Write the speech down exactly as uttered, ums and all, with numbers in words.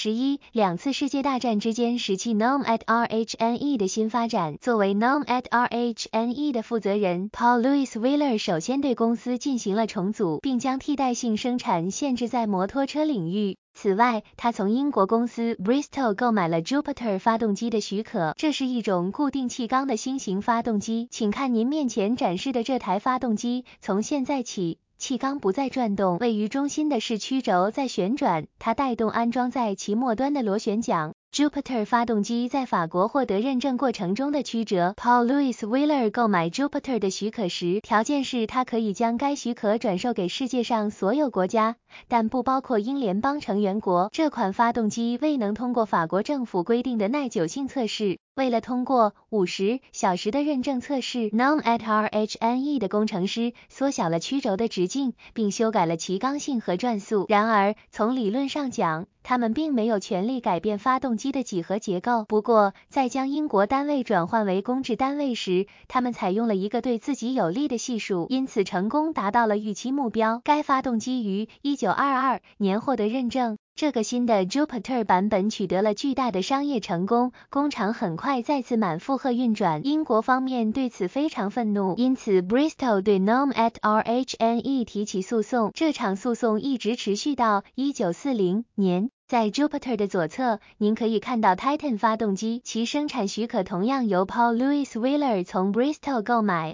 十一两次世界大战之间时期 N O M A D R H N E 的新发展。作为 N O M A D R H N E 的负责人 Paul Louis Wheeler 首先对公司进行了重组，并将替代性生产限制在摩托车领域。此外，他从英国公司 Bristol 购买了 Jupiter 发动机的许可，这是一种固定气缸的新型发动机。请看您面前展示的这台发动机，从现在起，气缸不再转动，位于中心的是曲轴在旋转，它带动安装在其末端的螺旋桨。Jupiter 发动机在法国获得认证过程中的曲折。Paul Louis Wheeler 购买 Jupiter 的许可时，条件是他可以将该许可转售给世界上所有国家，但不包括英联邦成员国。这款发动机未能通过法国政府规定的耐久性测试。为了通过五十小时的认证测试 ，N O M A D R H N E 的工程师缩小了曲轴的直径，并修改了其刚性和转速。然而，从理论上讲，他们并没有权利改变发动机的几何结构。不过，在将英国单位转换为公制单位时，他们采用了一个对自己有利的系数，因此成功达到了预期目标。该发动机于一九二二年获得认证。这个新的 Jupiter 版本取得了巨大的商业成功，工厂很快再次满负荷运转。英国方面对此非常愤怒，因此 Bristol 对 N O M A D R H N E 提起诉讼。这场诉讼一直持续到一九四零年。在 Jupiter 的左侧，您可以看到 Titan 发动机，其生产许可同样由 Paul Louis Wheeler 从 Bristol 购买。